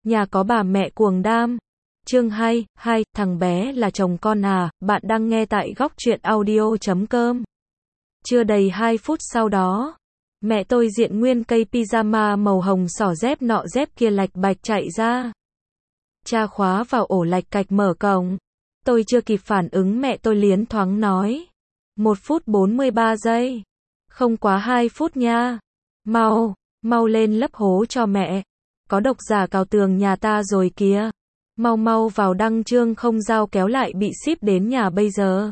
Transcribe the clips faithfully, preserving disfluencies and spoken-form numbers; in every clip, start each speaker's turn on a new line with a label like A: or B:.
A: Nhà có bà mẹ cuồng đam. Chương hai, hai, thằng bé là chồng con à, bạn đang nghe tại góc truyện audio chấm com. Chưa đầy hai phút sau đó, mẹ tôi diện nguyên cây pyjama màu hồng xỏ dép nọ dép kia lạch bạch chạy ra. Cha khóa vào ổ lạch cạch mở cổng. Tôi chưa kịp phản ứng mẹ tôi liến thoáng nói. Một phút bốn mươi ba giây. Không quá hai phút nha. Mau, mau lên lấp hố cho mẹ. Có độc giả cào tường nhà ta rồi kìa. Mau mau vào đăng chương không dao kéo lại bị ship đến nhà bây giờ.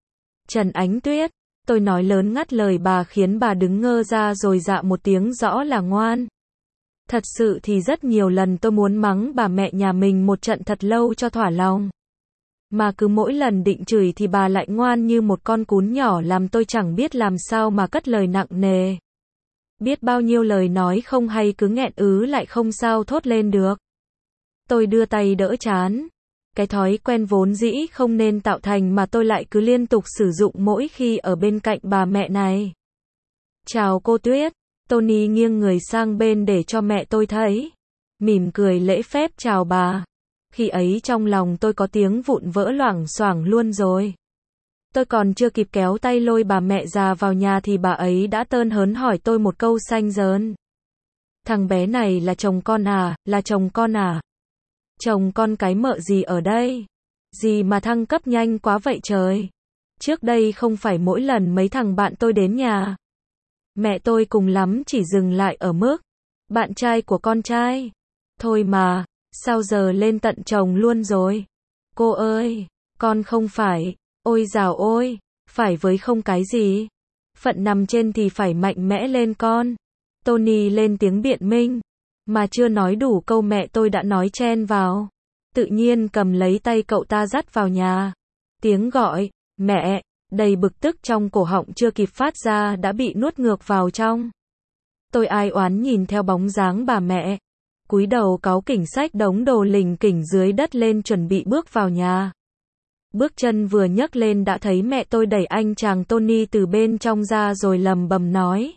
A: Trần Ánh Tuyết. Tôi nói lớn ngắt lời bà khiến bà đứng ngơ ra rồi dạ một tiếng rõ là ngoan. Thật sự thì rất nhiều lần tôi muốn mắng bà mẹ nhà mình một trận thật lâu cho thỏa lòng. Mà cứ mỗi lần định chửi thì bà lại ngoan như một con cún nhỏ làm tôi chẳng biết làm sao mà cất lời nặng nề. Biết bao nhiêu lời nói không hay cứ nghẹn ứ lại không sao thốt lên được. Tôi đưa tay đỡ trán. Cái thói quen vốn dĩ không nên tạo thành mà tôi lại cứ liên tục sử dụng mỗi khi ở bên cạnh bà mẹ này. Chào cô Tuyết. Tony nghiêng người sang bên để cho mẹ tôi thấy. Mỉm cười lễ phép chào bà. Khi ấy trong lòng tôi có tiếng vụn vỡ loảng xoảng luôn rồi. Tôi còn chưa kịp kéo tay lôi bà mẹ già vào nhà thì bà ấy đã tơn hớn hỏi tôi một câu xanh dớn. Thằng bé này là chồng con à, là chồng con à? Chồng con cái mợ gì ở đây? Gì mà thăng cấp nhanh quá vậy trời? Trước đây không phải mỗi lần mấy thằng bạn tôi đến nhà. Mẹ tôi cùng lắm chỉ dừng lại ở mức bạn trai của con trai. Thôi mà, sao giờ lên tận chồng luôn rồi? Cô ơi, con không phải, ôi dào ôi, phải với không cái gì. Phận nằm trên thì phải mạnh mẽ lên con. Tony lên tiếng biện minh. Mà chưa nói đủ câu mẹ tôi đã nói chen vào. Tự nhiên cầm lấy tay cậu ta dắt vào nhà. Tiếng gọi, mẹ, đầy bực tức trong cổ họng chưa kịp phát ra đã bị nuốt ngược vào trong. Tôi ai oán nhìn theo bóng dáng bà mẹ. Cúi đầu cáu kỉnh xách đống đồ lình kỉnh dưới đất lên chuẩn bị bước vào nhà. Bước chân vừa nhấc lên đã thấy mẹ tôi đẩy anh chàng Tony từ bên trong ra rồi lầm bầm nói.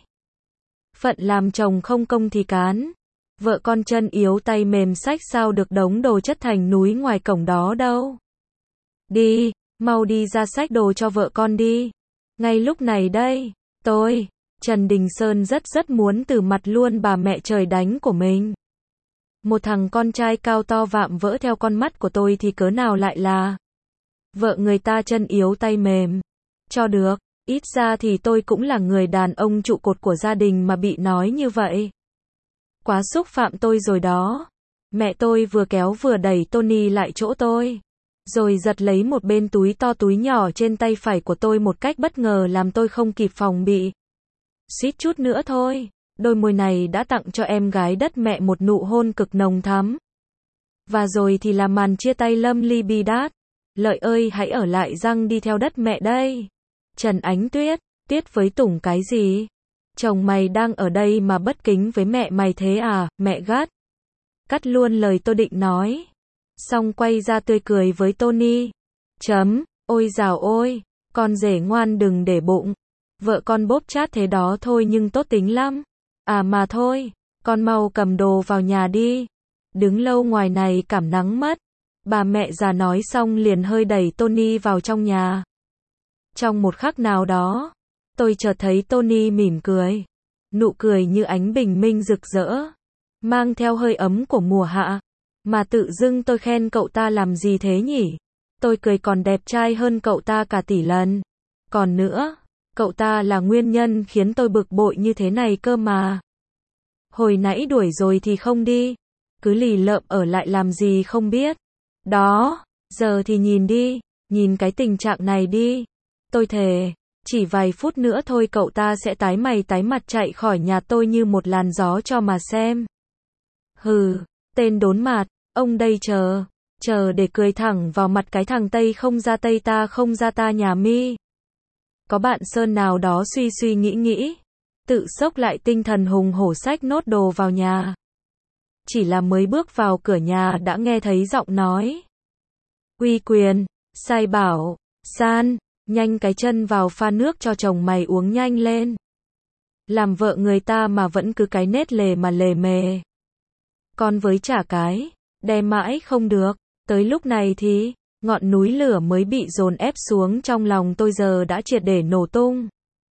A: Phận làm chồng không công thì cán. Vợ con chân yếu tay mềm xách sao được đống đồ chất thành núi ngoài cổng đó đâu. Đi, mau đi ra xách đồ cho vợ con đi. Ngay lúc này đây, tôi, Trần Đình Sơn rất rất muốn từ mặt luôn bà mẹ trời đánh của mình. Một thằng con trai cao to vạm vỡ theo con mắt của tôi thì cớ nào lại là vợ người ta chân yếu tay mềm. Cho được, ít ra thì tôi cũng là người đàn ông trụ cột của gia đình mà bị nói như vậy. Quá xúc phạm tôi rồi đó. Mẹ tôi vừa kéo vừa đẩy Tony lại chỗ tôi. Rồi giật lấy một bên túi to túi nhỏ trên tay phải của tôi một cách bất ngờ làm tôi không kịp phòng bị. Suýt chút nữa thôi. Đôi môi này đã tặng cho em gái đất mẹ một nụ hôn cực nồng thắm. Và rồi thì là màn chia tay lâm ly bi đát. Lợi ơi hãy ở lại răng đi theo đất mẹ đây. Trần Ánh Tuyết, Tuyết với Tùng cái gì? Chồng mày đang ở đây mà bất kính với mẹ mày thế à, mẹ gắt. Cắt luôn lời tôi định nói. Xong quay ra tươi cười với Tony. Chấm, ôi dào ôi, con rể ngoan đừng để bụng. Vợ con bốp chát thế đó thôi nhưng tốt tính lắm. À mà thôi, con mau cầm đồ vào nhà đi. Đứng lâu ngoài này cảm nắng mất. Bà mẹ già nói xong liền hơi đẩy Tony vào trong nhà. Trong một khắc nào đó, tôi chợt thấy Tony mỉm cười. Nụ cười như ánh bình minh rực rỡ. Mang theo hơi ấm của mùa hạ. Mà tự dưng tôi khen cậu ta làm gì thế nhỉ? Tôi cười còn đẹp trai hơn cậu ta cả tỷ lần. Còn nữa, cậu ta là nguyên nhân khiến tôi bực bội như thế này cơ mà. Hồi nãy đuổi rồi thì không đi. Cứ lì lợm ở lại làm gì không biết. Đó, giờ thì nhìn đi, nhìn cái tình trạng này đi. Tôi thề, chỉ vài phút nữa thôi cậu ta sẽ tái mày tái mặt chạy khỏi nhà tôi như một làn gió cho mà xem. Hừ, tên đốn mặt, ông đây chờ, chờ để cười thẳng vào mặt cái thằng Tây không ra Tây ta không ra ta nhà mi. Có bạn Sơn nào đó suy suy nghĩ nghĩ, tự sốc lại tinh thần hùng hổ xách nốt đồ vào nhà. Chỉ là mới bước vào cửa nhà đã nghe thấy giọng nói. Uy Quyền, sai bảo, San, nhanh cái chân vào pha nước cho chồng mày uống nhanh lên. Làm vợ người ta mà vẫn cứ cái nết lề mà lề mề. Con với chả cái, đè mãi không được. Tới lúc này thì, ngọn núi lửa mới bị dồn ép xuống trong lòng tôi giờ đã triệt để nổ tung.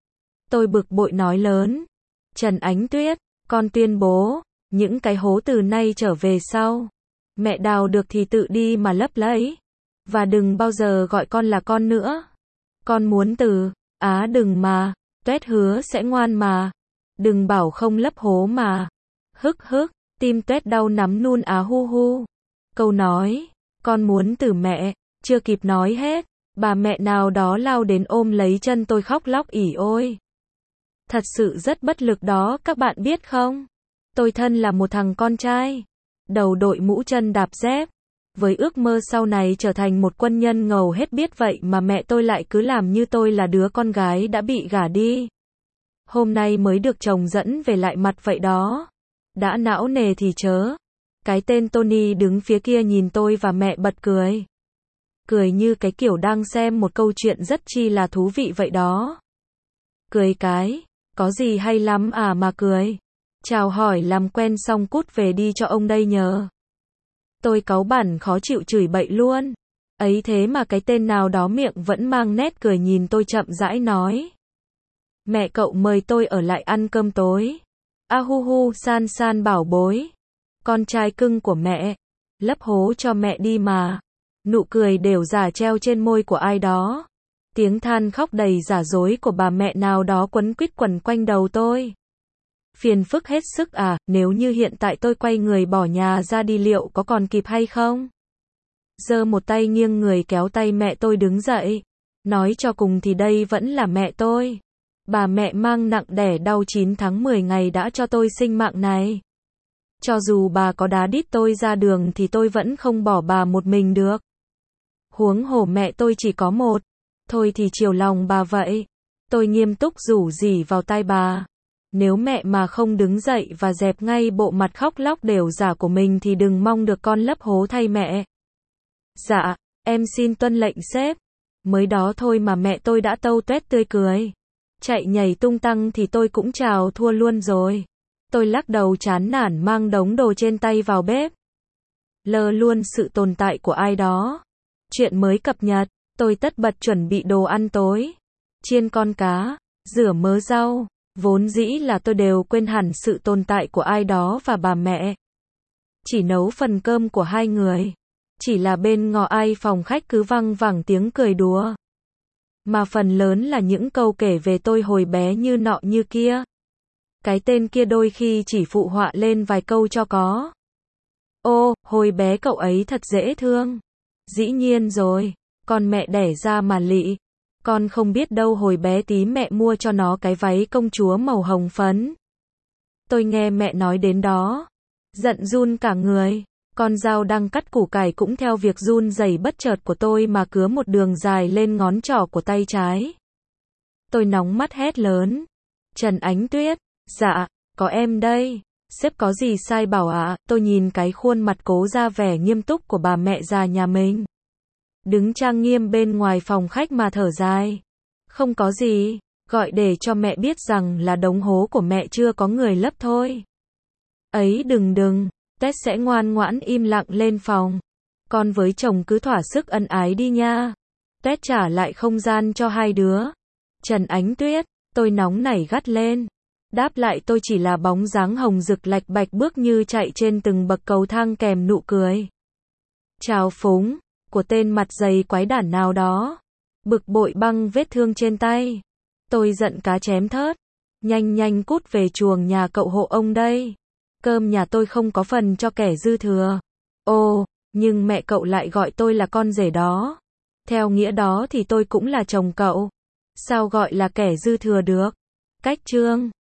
A: Tôi bực bội nói lớn. Trần Ánh Tuyết, con tuyên bố, những cái hố từ nay trở về sau. Mẹ đào được thì tự đi mà lấp lấy. Và đừng bao giờ gọi con là con nữa. Con muốn từ, á đừng mà, Tuyết hứa sẽ ngoan mà. Đừng bảo không lấp hố mà. Hức hức, tim Tuyết đau nắm nun á hu hu. Câu nói, con muốn từ mẹ, chưa kịp nói hết, bà mẹ nào đó lao đến ôm lấy chân tôi khóc lóc ỉ ôi. Thật sự rất bất lực đó các bạn biết không? Tôi thân là một thằng con trai, đầu đội mũ chân đạp dép, với ước mơ sau này trở thành một quân nhân ngầu hết biết vậy mà mẹ tôi lại cứ làm như tôi là đứa con gái đã bị gả đi. Hôm nay mới được chồng dẫn về lại mặt vậy đó. Đã não nề thì chớ. Cái tên Tony đứng phía kia nhìn tôi và mẹ bật cười. Cười như cái kiểu đang xem một câu chuyện rất chi là thú vị vậy đó. Cười cái, có gì hay lắm à mà cười. Chào hỏi làm quen xong cút về đi cho ông đây nhờ. Tôi cáu bẳn khó chịu chửi bậy luôn. Ấy thế mà cái tên nào đó miệng vẫn mang nét cười nhìn tôi chậm rãi nói. Mẹ cậu mời tôi ở lại ăn cơm tối. A hu hu san san bảo bối. Con trai cưng của mẹ. Lấp hố cho mẹ đi mà. Nụ cười đều giả treo trên môi của ai đó. Tiếng than khóc đầy giả dối của bà mẹ nào đó quấn quýt quẩn quanh đầu tôi. Phiền phức hết sức à, nếu như hiện tại tôi quay người bỏ nhà ra đi liệu có còn kịp hay không? Giơ một tay nghiêng người kéo tay mẹ tôi đứng dậy. Nói cho cùng thì đây vẫn là mẹ tôi. Bà mẹ mang nặng đẻ đau chín tháng mười ngày đã cho tôi sinh mạng này. Cho dù bà có đá đít tôi ra đường thì tôi vẫn không bỏ bà một mình được. Huống hồ mẹ tôi chỉ có một. Thôi thì chiều lòng bà vậy. Tôi nghiêm túc rủ rỉ vào tai bà. Nếu mẹ mà không đứng dậy và dẹp ngay bộ mặt khóc lóc đều giả của mình thì đừng mong được con lấp hố thay mẹ. Dạ, em xin tuân lệnh sếp. Mới đó thôi mà mẹ tôi đã tâu tuét tươi cười. Chạy nhảy tung tăng thì tôi cũng chào thua luôn rồi. Tôi lắc đầu chán nản mang đống đồ trên tay vào bếp. Lơ luôn sự tồn tại của ai đó. Chuyện mới cập nhật, tôi tất bật chuẩn bị đồ ăn tối. Chiên con cá, rửa mớ rau. Vốn dĩ là tôi đều quên hẳn sự tồn tại của ai đó và bà mẹ. Chỉ nấu phần cơm của hai người. Chỉ là bên ngõ ai phòng khách cứ văng vẳng tiếng cười đùa. Mà phần lớn là những câu kể về tôi hồi bé như nọ như kia. Cái tên kia đôi khi chỉ phụ họa lên vài câu cho có. Ô, hồi bé cậu ấy thật dễ thương. Dĩ nhiên rồi, con mẹ đẻ ra mà lị. Con không biết đâu hồi bé tí mẹ mua cho nó cái váy công chúa màu hồng phấn. Tôi nghe mẹ nói đến đó. Giận run cả người. Con dao đang cắt củ cải cũng theo việc run rẩy bất chợt của tôi mà cứa một đường dài lên ngón trỏ của tay trái. Tôi nóng mắt hét lớn. Trần Ánh Tuyết. Dạ, có em đây. Sếp có gì sai bảo ạ? À? Tôi nhìn cái khuôn mặt cố ra vẻ nghiêm túc của bà mẹ già nhà mình. Đứng trang nghiêm bên ngoài phòng khách mà thở dài. Không có gì, gọi để cho mẹ biết rằng là đống hố của mẹ chưa có người lấp thôi. Ấy đừng đừng, Tết sẽ ngoan ngoãn im lặng lên phòng. Con với chồng cứ thỏa sức ân ái đi nha. Tết trả lại không gian cho hai đứa. Trần Ánh Tuyết, tôi nóng nảy gắt lên. Đáp lại tôi chỉ là bóng dáng hồng rực lạch bạch bước như chạy trên từng bậc cầu thang kèm nụ cười. Chào phúng của tên mặt dày quái đản nào đó. Bực bội băng vết thương trên tay. Tôi giận cá chém thớt. Nhanh nhanh cút về chuồng nhà cậu hộ ông đây. Cơm nhà tôi không có phần cho kẻ dư thừa. Ồ, nhưng mẹ cậu lại gọi tôi là con rể đó. Theo nghĩa đó thì tôi cũng là chồng cậu. Sao gọi là kẻ dư thừa được? Cách chương